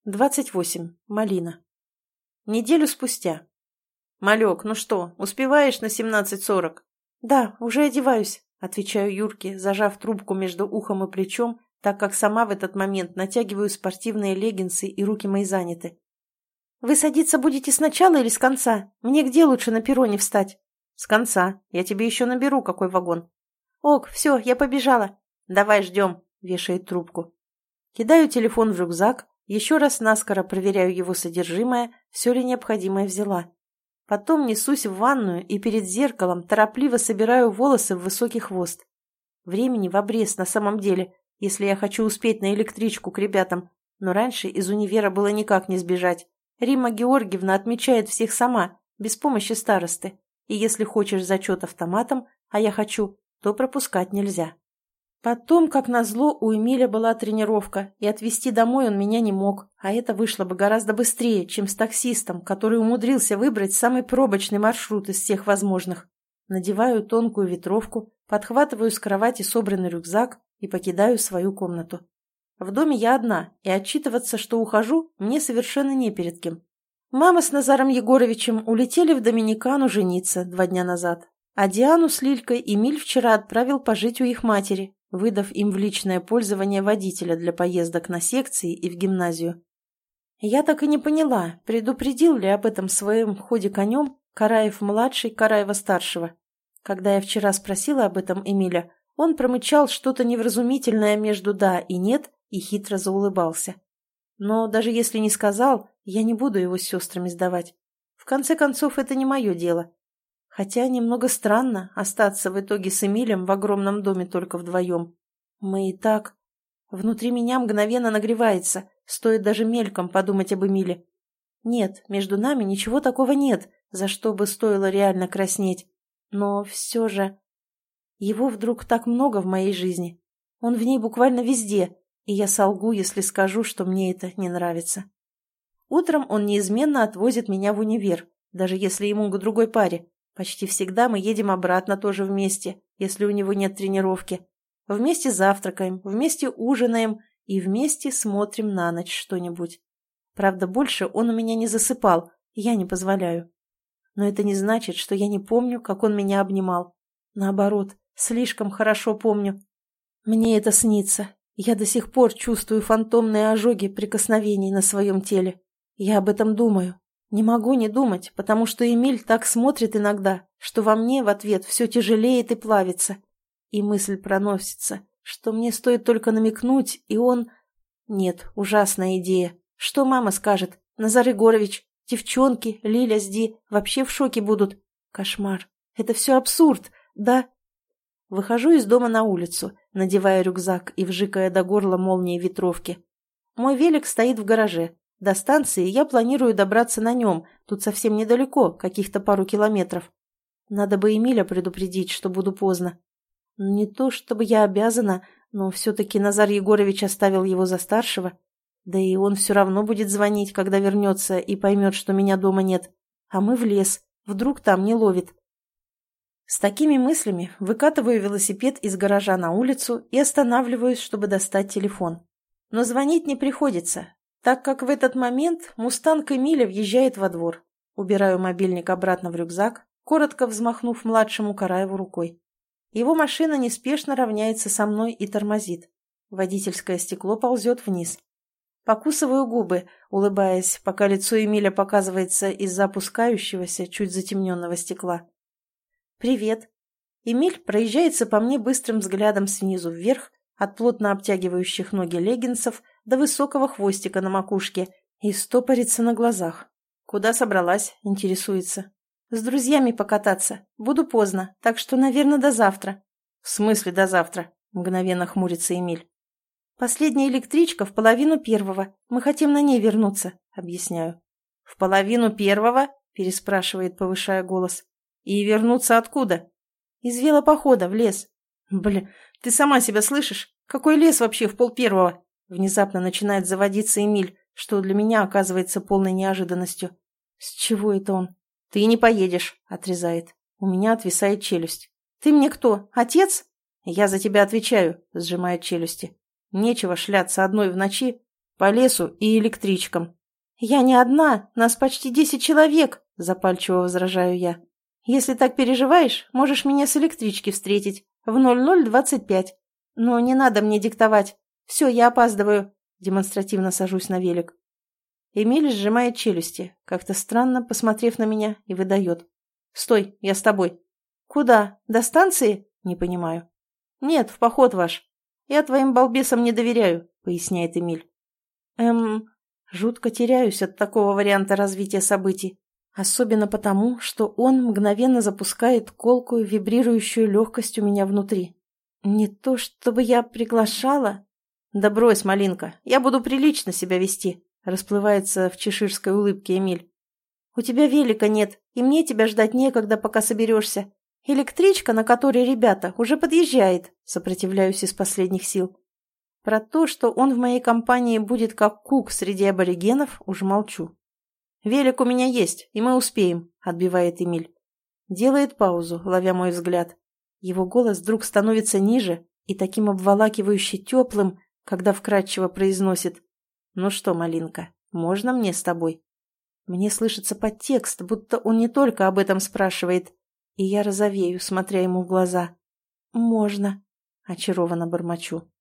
28. Малина. Неделю спустя. «Малек, ну что, успеваешь на 17:40?» «Да, уже одеваюсь», — отвечаю Юрке, зажав трубку между ухом и плечом, так как сама в этот момент натягиваю спортивные леггинсы и руки мои заняты. «Вы садиться будете сначала или с конца? Мне где лучше на перроне встать?» «С конца. Я тебе еще наберу, какой вагон». «Ок, все, я побежала». «Давай ждем», — вешает трубку. Кидаю телефон в рюкзак, еще раз наскоро проверяю его содержимое, все ли необходимое взяла. Потом несусь в ванную и перед зеркалом торопливо собираю волосы в высокий хвост. Времени в обрез на самом деле, если я хочу успеть на электричку к ребятам, но раньше из универа было никак не сбежать. Римма Георгиевна отмечает всех сама, без помощи старосты, и если хочешь зачет автоматом, а я хочу, то пропускать нельзя. Потом, как назло, у Эмиля была тренировка, и отвезти домой он меня не мог, а это вышло бы гораздо быстрее, чем с таксистом, который умудрился выбрать самый пробочный маршрут из всех возможных. Надеваю тонкую ветровку, подхватываю с кровати собранный рюкзак и покидаю свою комнату. В доме я одна, и отчитываться, что ухожу, мне совершенно не перед кем. Мама с Назаром Егоровичем улетели в Доминикану жениться 2 дня назад, а Диану с Лилькой Эмиль вчера отправил пожить у их матери, выдав им в личное пользование водителя для поездок на секции и в гимназию. Я так и не поняла, предупредил ли об этом в своем ходе конем Караев-младший Караева-старшего. Когда я вчера спросила об этом Эмиля, он промычал что-то невразумительное между «да» и «нет» и хитро заулыбался. Но даже если не сказал, я не буду его с сестрами сдавать. В конце концов, это не мое дело. Хотя немного странно остаться в итоге с Эмилем в огромном доме только вдвоем. Мы и так... Внутри меня мгновенно нагревается, стоит даже мельком подумать об Эмиле. Нет, между нами ничего такого нет, за что бы стоило реально краснеть. Но все же... Его вдруг так много в моей жизни. Он в ней буквально везде, и я солгу, если скажу, что мне это не нравится. Утром он неизменно отвозит меня в универ, даже если ему к другой паре. Почти всегда мы едем обратно тоже вместе, если у него нет тренировки. Вместе завтракаем, вместе ужинаем и вместе смотрим на ночь что-нибудь. Правда, больше он у меня не засыпал, я не позволяю. Но это не значит, что я не помню, как он меня обнимал. Наоборот, слишком хорошо помню. Мне это снится. Я до сих пор чувствую фантомные ожоги прикосновений на своем теле. Я об этом думаю. Не могу не думать, потому что Эмиль так смотрит иногда, что во мне в ответ все тяжелеет и плавится. И мысль проносится, что мне стоит только намекнуть, и он... Нет, ужасная идея. Что мама скажет? Назар Егорович, девчонки, Лиля с Ди вообще в шоке будут. Кошмар. Это все абсурд, да? Выхожу из дома на улицу, надевая рюкзак и вжикая до горла молнии ветровки. Мой велик стоит в гараже. До станции я планирую добраться на нем, тут совсем недалеко, каких-то пару километров. Надо бы Эмиля предупредить, что буду поздно. Не то чтобы я обязана, но все-таки Назар Егорович оставил его за старшего. Да и он все равно будет звонить, когда вернется и поймет, что меня дома нет. А мы в лес, вдруг там не ловит. С такими мыслями выкатываю велосипед из гаража на улицу и останавливаюсь, чтобы достать телефон. Но звонить не приходится, так как в этот момент мустанг Эмиля въезжает во двор. Убираю мобильник обратно в рюкзак, коротко взмахнув младшему Караеву рукой. Его машина неспешно равняется со мной и тормозит. Водительское стекло ползет вниз. Покусываю губы, улыбаясь, пока лицо Эмиля показывается из-за опускающегося, чуть затемненного стекла. «Привет». Эмиль проезжается по мне быстрым взглядом снизу вверх, от плотно обтягивающих ноги леггинсов до высокого хвостика на макушке, и стопорится на глазах. «Куда собралась?» — интересуется. «С друзьями покататься. Буду поздно, так что, наверное, до завтра». «В смысле до завтра?» — мгновенно хмурится Эмиль. «Последняя электричка в 1:30. Мы хотим на ней вернуться», — объясняю. «В 1:30?» — переспрашивает, повышая голос. «И вернуться откуда?» «Из велопохода в лес». «Бля, ты сама себя слышишь? Какой лес вообще в 1:30?» Внезапно начинает заводиться Эмиль, что для меня оказывается полной неожиданностью. «С чего это он?» «Ты не поедешь», — отрезает. У меня отвисает челюсть. «Ты мне кто, отец?» «Я за тебя отвечаю», — сжимает челюсти. «Нечего шляться одной в ночи». По лесу и электричкам». «Я не одна, нас почти 10 человек», — запальчиво возражаю я. «Если так переживаешь, можешь меня с электрички встретить в 00:25. Но не надо мне диктовать. Все, я опаздываю». Демонстративно сажусь на велик. Эмиль сжимает челюсти, как-то странно посмотрев на меня, и выдает. «Стой, я с тобой». «Куда? До станции?» «Не понимаю». «Нет, в поход ваш. Я твоим балбесам не доверяю», — поясняет Эмиль. Жутко теряюсь от такого варианта развития событий. Особенно потому, что он мгновенно запускает колкую, вибрирующую легкость у меня внутри. Не то чтобы я приглашала. «Да брось, малинка, я буду прилично себя вести», — расплывается в чеширской улыбке Эмиль. «У тебя велика нет, и мне тебя ждать некогда, пока соберешься. Электричка, на которой ребята, уже подъезжает», — сопротивляюсь из последних сил. Про то, что он в моей компании будет как кук среди аборигенов, уже молчу. «Велик у меня есть, и мы успеем», — отбивает Эмиль. Делает паузу, ловя мой взгляд. Его голос вдруг становится ниже и таким обволакивающе теплым, когда вкратчиво произносит: «Ну что, малинка, можно мне с тобой?» Мне слышится подтекст, будто он не только об этом спрашивает, и я розовею, смотря ему в глаза. «Можно», — очарованно бормочу.